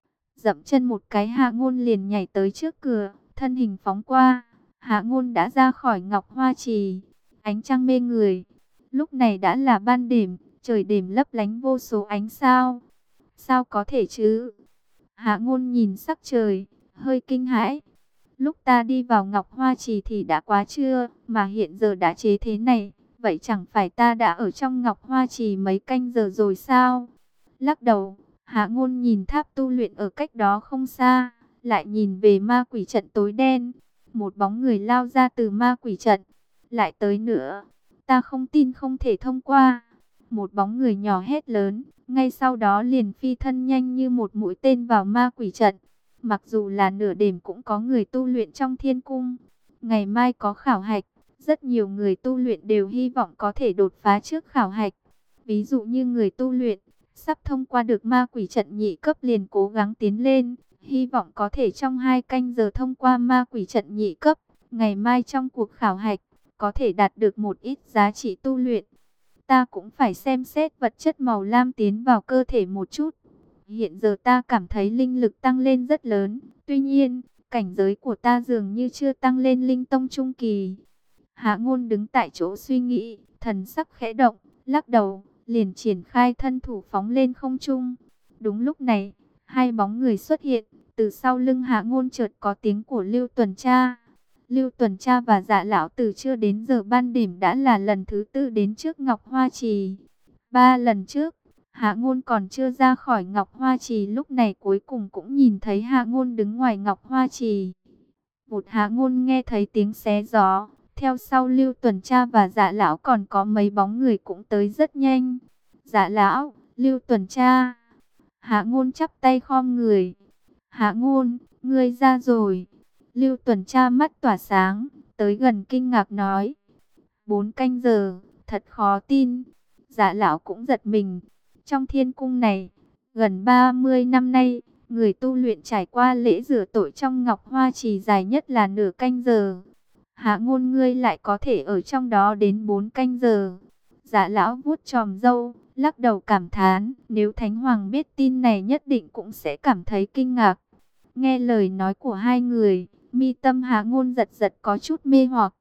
A: Dậm chân một cái, Hạ Ngôn liền nhảy tới trước cửa, thân hình phóng qua. Hạ Ngôn đã ra khỏi Ngọc Hoa Trì. Ánh trăng mê người. Lúc này đã là ban đêm, trời đêm lấp lánh vô số ánh sao. Sao có thể chứ? Hạ Ngôn nhìn sắc trời, hơi kinh hãi. Lúc ta đi vào Ngọc Hoa Trì thì đã quá trưa, mà hiện giờ đã chế thế này. Vậy chẳng phải ta đã ở trong Ngọc Hoa Trì mấy canh giờ rồi sao? Lắc đầu, Hạ Ngôn nhìn tháp tu luyện ở cách đó không xa, lại nhìn về ma quỷ trận tối đen. Một bóng người lao ra từ ma quỷ trận. Lại tới nữa, ta không tin không thể thông qua. Một bóng người nhỏ hét lớn, ngay sau đó liền phi thân nhanh như một mũi tên vào ma quỷ trận. Mặc dù là nửa đêm cũng có người tu luyện trong thiên cung. Ngày mai có khảo hạch, rất nhiều người tu luyện đều hy vọng có thể đột phá trước khảo hạch. Ví dụ như người tu luyện sắp thông qua được ma quỷ trận nhị cấp liền cố gắng tiến lên, hy vọng có thể trong 2 canh giờ thông qua ma quỷ trận nhị cấp. Ngày mai trong cuộc khảo hạch, có thể đạt được một ít giá trị tu luyện. Ta cũng phải xem xét vật chất màu lam tiến vào cơ thể một chút. Hiện giờ ta cảm thấy linh lực tăng lên rất lớn. Tuy nhiên, cảnh giới của ta dường như chưa tăng lên linh tông trung kỳ. Hạ Ngôn đứng tại chỗ suy nghĩ, thần sắc khẽ động, lắc đầu, liền triển khai thân thủ phóng lên không trung. Đúng lúc này, 2 bóng người xuất hiện. Từ sau lưng Hạ Ngôn chợt có tiếng của Lưu Tuần Tra. Lưu Tuần Tra và Dạ Lão từ chưa đến giờ ban điểm đã là lần thứ 4 đến trước Ngọc Hoa Trì. 3 lần trước, Hạ Ngôn còn chưa ra khỏi Ngọc Hoa Trì, lúc này cuối cùng cũng nhìn thấy Hạ Ngôn đứng ngoài Ngọc Hoa Trì. Một Hạ Ngôn nghe thấy tiếng xé gió, theo sau Lưu Tuần Tra và Dạ Lão còn có mấy bóng người cũng tới rất nhanh. Dạ Lão, Lưu Tuần Tra. Hạ Ngôn chắp tay khom người. Hạ Ngôn, ngươi ra rồi. Lưu Tuần Tra mắt tỏa sáng, tới gần kinh ngạc nói. 4 canh giờ, thật khó tin. Dạ Lão cũng giật mình. Trong thiên cung này, gần 30 năm nay, người tu luyện trải qua lễ rửa tội trong Ngọc Hoa Trì dài nhất là nửa canh giờ. Hạ Ngôn ngươi lại có thể ở trong đó đến 4 canh giờ. Dạ Lão vuốt chòm râu, lắc đầu cảm thán. Nếu Thánh Hoàng biết tin này nhất định cũng sẽ cảm thấy kinh ngạc. Nghe lời nói của hai người, mi tâm Hạ Ngôn giật giật có chút mê hoặc.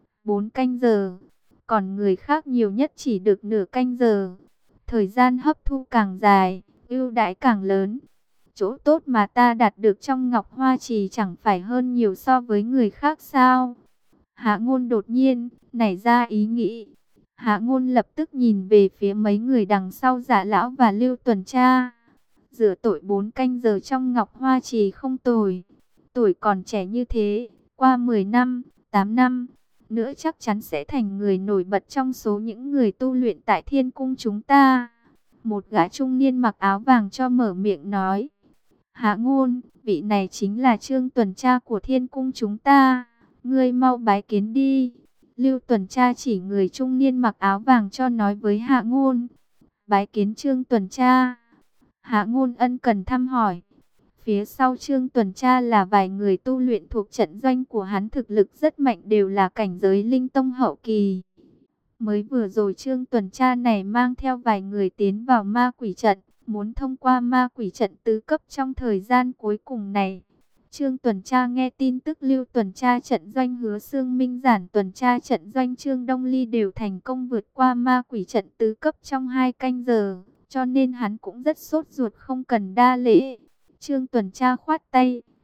A: 4 canh giờ, còn người khác nhiều nhất chỉ được nửa canh giờ. Thời gian hấp thu càng dài, ưu đãi càng lớn. Chỗ tốt mà ta đạt được trong Ngọc Hoa Trì chẳng phải hơn nhiều so với người khác sao? Hạ Ngôn đột nhiên nảy ra ý nghĩ. Hạ Ngôn lập tức nhìn về phía mấy người đằng sau Dạ Lão và Lưu Tuần Tra. Rửa tội 4 canh giờ trong Ngọc Hoa Trì không tồi. Tuổi còn trẻ như thế, qua 10 năm, 8 năm nữa chắc chắn sẽ thành người nổi bật trong số những người tu luyện tại thiên cung chúng ta. Một gã trung niên mặc áo vàng cho mở miệng nói. Hạ Ngôn, vị này chính là Trương Tuần Tra của thiên cung chúng ta. Ngươi mau bái kiến đi. Lưu Tuần Tra chỉ người trung niên mặc áo vàng cho nói với Hạ Ngôn. Bái kiến Trương Tuần Tra. Hạ Ngôn ân cần thăm hỏi. Phía sau Trương Tuần Tra là vài người tu luyện thuộc trận doanh của hắn, thực lực rất mạnh, đều là cảnh giới linh tông hậu kỳ. Mới vừa rồi Trương Tuần Tra này mang theo vài người tiến vào ma quỷ trận, muốn thông qua ma quỷ trận tứ cấp trong thời gian cuối cùng này. Trương Tuần Tra nghe tin tức Lưu Tuần Tra trận doanh Hứa Xương Minh, Giản Tuần Tra trận doanh Trương Đông Ly đều thành công vượt qua ma quỷ trận tứ cấp trong 2 canh giờ, cho nên hắn cũng rất sốt ruột không cần đa lễ. Trương Tuần Tra khoát tay,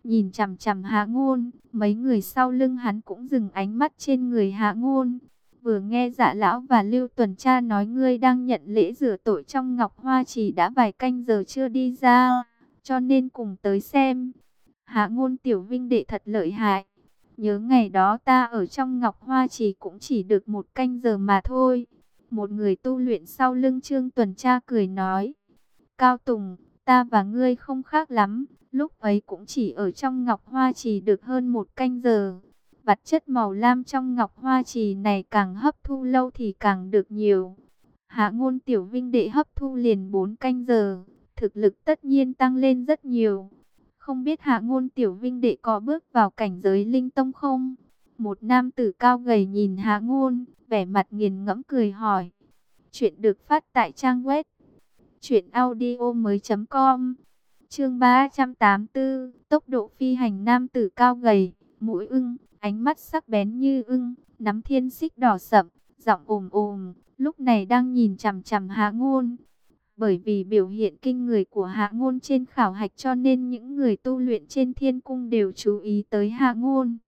A: nhìn chằm chằm Hạ Ngôn. Mấy người sau lưng hắn cũng dừng ánh mắt trên người Hạ Ngôn. Vừa nghe Dạ lão và Lưu Tuần Tra nói ngươi đang nhận lễ rửa tội trong Ngọc Hoa Trì đã vài canh giờ chưa đi ra, cho nên cùng tới xem. Hạ Ngôn tiểu vinh đệ thật lợi hại. Nhớ ngày đó ta ở trong Ngọc Hoa Trì cũng chỉ được 1 canh giờ mà thôi. Một người tu luyện sau lưng Trương Tuần Tra cười nói. Cao Tùng, ta và ngươi không khác lắm. Lúc ấy cũng chỉ ở trong Ngọc Hoa Trì được hơn 1 canh giờ. Vật chất màu lam trong Ngọc Hoa Trì này càng hấp thu lâu thì càng được nhiều. Hạ Ngôn tiểu vinh đệ hấp thu liền 4 canh giờ. Thực lực tất nhiên tăng lên rất nhiều. Không biết Hạ Ngôn tiểu vinh đệ có bước vào cảnh giới linh tông không? Một nam tử cao gầy nhìn Hạ Ngôn, vẻ mặt nghiền ngẫm cười hỏi. Chuyện được phát tại trang web truyệnaudiomoi.com. Chương 384, tốc độ phi hành. Nam tử cao gầy, mũi ưng, ánh mắt sắc bén như ưng, nắm thiên xích đỏ sậm, giọng ồm ồm, lúc này đang nhìn chằm chằm Hạ Ngôn. Bởi vì biểu hiện kinh người của Hạ Ngôn trên khảo hạch cho nên những người tu luyện trên thiên cung đều chú ý tới Hạ Ngôn.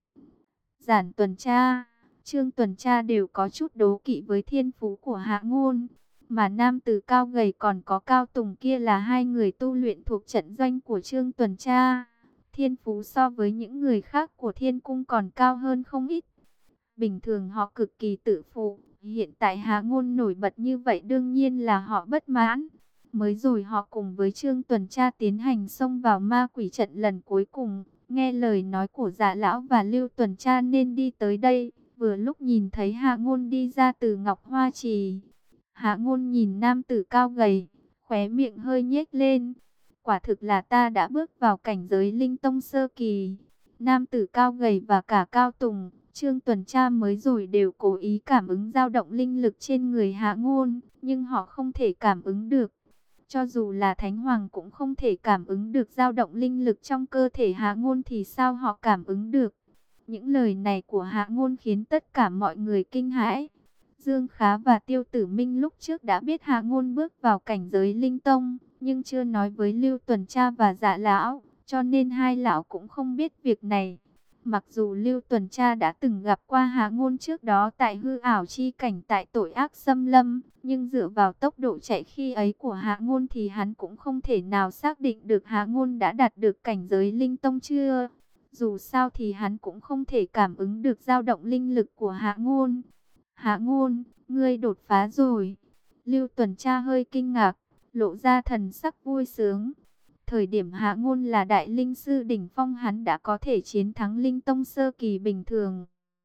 A: Giản Tuần Tra, Trương Tuần Tra đều có chút đố kỵ với thiên phú của Hạ Ngôn. Mà nam tử cao gầy còn có Cao Tùng kia là hai người tu luyện thuộc trận doanh của Trương Tuần Tra. Thiên phú so với những người khác của thiên cung còn cao hơn không ít. Bình thường họ cực kỳ tự phụ. Hiện tại Hạ Ngôn nổi bật như vậy đương nhiên là họ bất mãn. Mới rồi họ cùng với Trương Tuần Tra tiến hành xông vào ma quỷ trận lần cuối cùng. Nghe lời nói của Dạ lão và Lưu Tuần Tra nên đi tới đây. Vừa lúc nhìn thấy Hạ Ngôn đi ra từ Ngọc Hoa Trì. Hạ Ngôn nhìn nam tử cao gầy, khóe miệng hơi nhếch lên. Quả thực là ta đã bước vào cảnh giới linh tông sơ kỳ. Nam tử cao gầy và cả Cao Tùng, Trương Tuần Tra mới rồi đều cố ý cảm ứng dao động linh lực trên người Hạ Ngôn, nhưng họ không thể cảm ứng được. Cho dù là Thánh Hoàng cũng không thể cảm ứng được dao động linh lực trong cơ thể Hạ Ngôn thì sao họ cảm ứng được. Những lời này của Hạ Ngôn khiến tất cả mọi người kinh hãi. Dương Khá và Tiêu Tử Minh lúc trước đã biết Hạ Ngôn bước vào cảnh giới linh tông, nhưng chưa nói với Lưu Tuần Tra và Dạ lão, cho nên hai lão cũng không biết việc này. Mặc dù Lưu Tuần Tra đã từng gặp qua Hạ Ngôn trước đó tại hư ảo chi cảnh tại Tội Ác Xâm Lâm, nhưng dựa vào tốc độ chạy khi ấy của Hạ Ngôn thì hắn cũng không thể nào xác định được Hạ Ngôn đã đạt được cảnh giới linh tông chưa. Dù sao thì hắn cũng không thể cảm ứng được dao động linh lực của Hạ Ngôn. Hạ Ngôn, ngươi đột phá rồi. Lưu Tuần Tra hơi kinh ngạc, lộ ra thần sắc vui sướng. Thời điểm Hạ Ngôn là đại linh sư đỉnh phong hắn đã có thể chiến thắng linh tông sơ kỳ bình thường.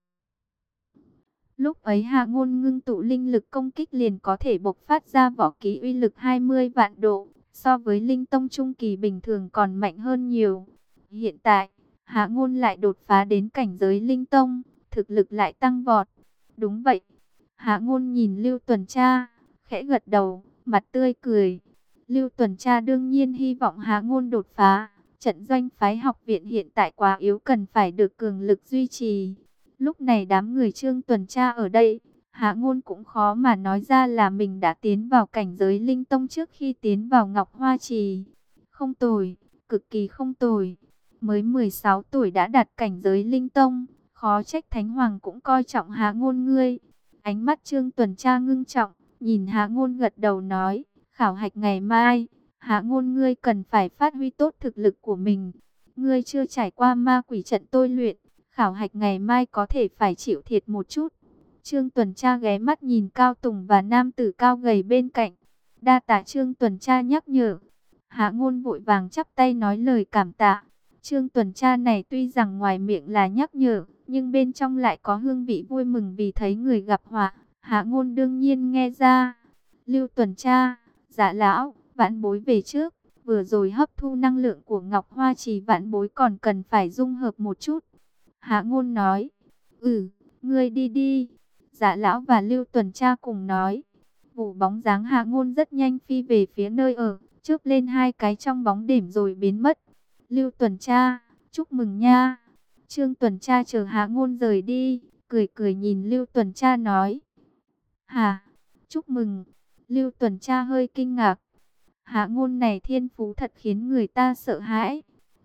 A: Lúc ấy Hạ Ngôn ngưng tụ linh lực công kích liền có thể bộc phát ra võ kỹ uy lực 20 vạn độ, so với linh tông trung kỳ bình thường còn mạnh hơn nhiều. Hiện tại, Hạ Ngôn lại đột phá đến cảnh giới linh tông, thực lực lại tăng vọt. Đúng vậy. Hạ Ngôn nhìn Lưu Tuần Tra, khẽ gật đầu, mặt tươi cười. Lưu Tuần Tra đương nhiên hy vọng Hạ Ngôn đột phá. Trận doanh phái học viện hiện tại quá yếu cần phải được cường lực duy trì. Lúc này đám người Trương Tuần Tra ở đây, Hạ Ngôn cũng khó mà nói ra là mình đã tiến vào cảnh giới linh tông trước khi tiến vào Ngọc Hoa Trì. Không tồi, cực kỳ không tồi. Mới 16 tuổi đã đạt cảnh giới linh tông, khó trách Thánh Hoàng cũng coi trọng Hạ Ngôn ngươi. Ánh mắt Trương Tuần Tra ngưng trọng, nhìn Hạ Ngôn gật đầu nói, khảo hạch ngày mai, Hạ Ngôn ngươi cần phải phát huy tốt thực lực của mình. Ngươi chưa trải qua ma quỷ trận tôi luyện, khảo hạch ngày mai có thể phải chịu thiệt một chút. Trương Tuần Tra ghé mắt nhìn Cao Tùng và nam tử cao gầy bên cạnh. Đa tạ Trương Tuần Tra nhắc nhở. Hạ Ngôn vội vàng chắp tay nói lời cảm tạ. Trương Tuần Tra này tuy rằng ngoài miệng là nhắc nhở, nhưng bên trong lại có hương vị vui mừng vì thấy người gặp họa. Hạ Ngôn đương nhiên nghe ra. Lưu Tuần Tra, Dạ lão, vãn bối về trước. Vừa rồi hấp thu năng lượng của Ngọc Hoa Trì vãn bối còn cần phải dung hợp một chút. Hạ Ngôn nói, ngươi đi đi. Dạ lão và Lưu Tuần Tra cùng nói. Vụ bóng dáng Hạ Ngôn rất nhanh phi về phía nơi ở, chớp lên hai cái trong bóng đêm rồi biến mất. Lưu Tuần Tra, chúc mừng nha. Trương Tuần Tra chờ Hạ Ngôn rời đi, cười cười nhìn Lưu Tuần Tra nói. Hả, chúc mừng. Lưu Tuần Tra hơi kinh ngạc. Hạ Ngôn này thiên phú thật khiến người ta sợ hãi.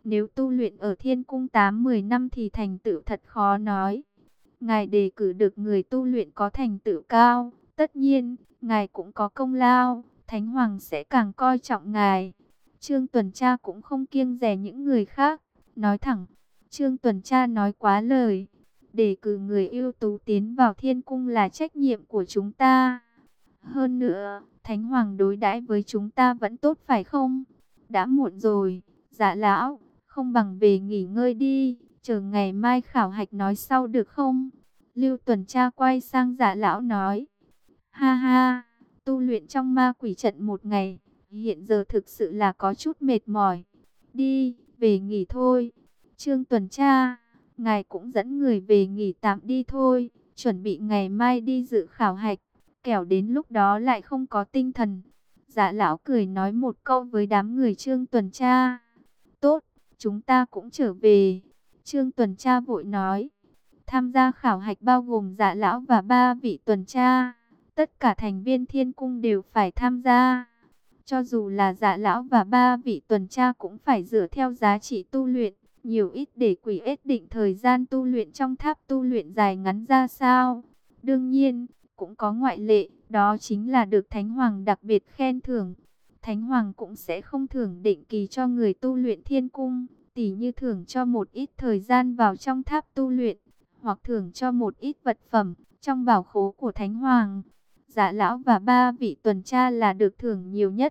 A: Nếu tu luyện ở thiên cung 8-10 năm thì thành tựu thật khó nói. Ngài đề cử được người tu luyện có thành tựu cao, tất nhiên, ngài cũng có công lao, Thánh Hoàng sẽ càng coi trọng ngài. Trương Tuần Tra cũng không kiêng dè những người khác, nói thẳng, Trương Tuần Tra nói quá lời. Đề cử người ưu tú tiến vào thiên cung là trách nhiệm của chúng ta. Hơn nữa, Thánh Hoàng đối đãi với chúng ta vẫn tốt phải không? Đã muộn rồi, Dạ lão, không bằng về nghỉ ngơi đi, chờ ngày mai khảo hạch nói sau được không? Lưu Tuần Tra quay sang Dạ lão nói, ha ha, tu luyện trong ma quỷ trận một ngày, hiện giờ thực sự là có chút mệt mỏi. Đi, về nghỉ thôi. Trương Tuần Tra, ngài cũng dẫn người về nghỉ tạm đi thôi, chuẩn bị ngày mai đi dự khảo hạch, kẻo đến lúc đó lại không có tinh thần. Dạ lão cười nói một câu với đám người Trương Tuần Tra. Tốt, chúng ta cũng trở về. Trương Tuần Tra vội nói. Tham gia khảo hạch bao gồm Dạ lão và 3 vị tuần tra. Tất cả thành viên thiên cung đều phải tham gia. Cho dù là Dạ lão và 3 vị tuần tra cũng phải dựa theo giá trị tu luyện, nhiều ít để quỷ ết định thời gian tu luyện trong tháp tu luyện dài ngắn ra sao. Đương nhiên, cũng có ngoại lệ, đó chính là được Thánh Hoàng đặc biệt khen thưởng. Thánh Hoàng cũng sẽ không thưởng định kỳ cho người tu luyện thiên cung, tỉ như thưởng cho một ít thời gian vào trong tháp tu luyện, hoặc thưởng cho một ít vật phẩm trong bảo khố của Thánh Hoàng. Dạ lão và 3 vị tuần tra là được thưởng nhiều nhất,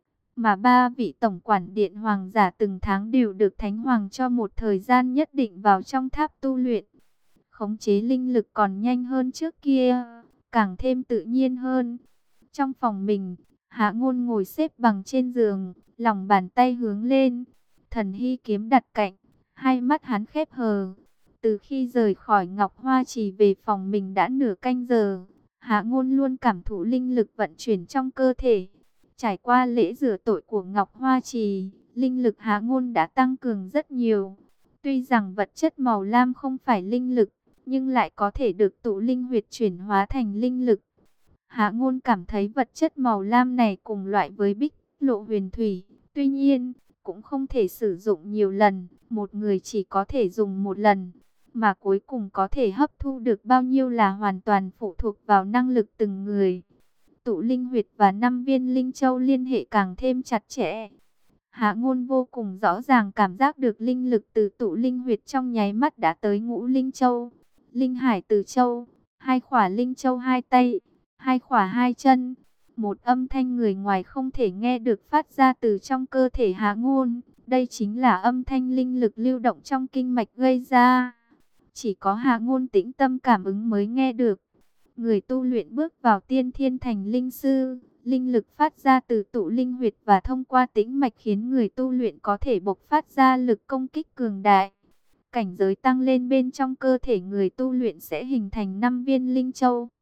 A: mà 3 vị tổng quản điện hoàng giả từng tháng đều được Thánh Hoàng cho một thời gian nhất định vào trong tháp tu luyện. Khống chế linh lực còn nhanh hơn trước kia, càng thêm tự nhiên hơn. Trong phòng mình, Hạ Ngôn ngồi xếp bằng trên giường, lòng bàn tay hướng lên, thần hy kiếm đặt cạnh, hai mắt hắn khép hờ. Từ khi rời khỏi Ngọc Hoa Trì về phòng mình đã nửa canh giờ, Hạ Ngôn luôn cảm thụ linh lực vận chuyển trong cơ thể. Trải qua lễ rửa tội của Ngọc Hoa Trì, linh lực Hạ Ngôn đã tăng cường rất nhiều. Tuy rằng vật chất màu lam không phải linh lực, nhưng lại có thể được tụ linh huyệt chuyển hóa thành linh lực. Hạ Ngôn cảm thấy vật chất màu lam này cùng loại với bích lộ huyền thủy, tuy nhiên cũng không thể sử dụng nhiều lần, một người chỉ có thể dùng một lần, mà cuối cùng có thể hấp thu được bao nhiêu là hoàn toàn phụ thuộc vào năng lực từng người. Tụ linh huyệt và 5 viên linh châu liên hệ càng thêm chặt chẽ. Hạ Ngôn vô cùng rõ ràng cảm giác được linh lực từ tụ linh huyệt trong nháy mắt đã tới ngũ linh châu, linh hải từ châu, 2 khỏa linh châu 2 tay, 2 khỏa 2 chân. Một âm thanh người ngoài không thể nghe được phát ra từ trong cơ thể Hạ Ngôn. Đây chính là âm thanh linh lực lưu động trong kinh mạch gây ra. Chỉ có Hạ Ngôn tĩnh tâm cảm ứng mới nghe được. Người tu luyện bước vào tiên thiên thành linh sư, linh lực phát ra từ tụ linh huyệt và thông qua tĩnh mạch khiến người tu luyện có thể bộc phát ra lực công kích cường đại. Cảnh giới tăng lên bên trong cơ thể người tu luyện sẽ hình thành 5 viên linh châu.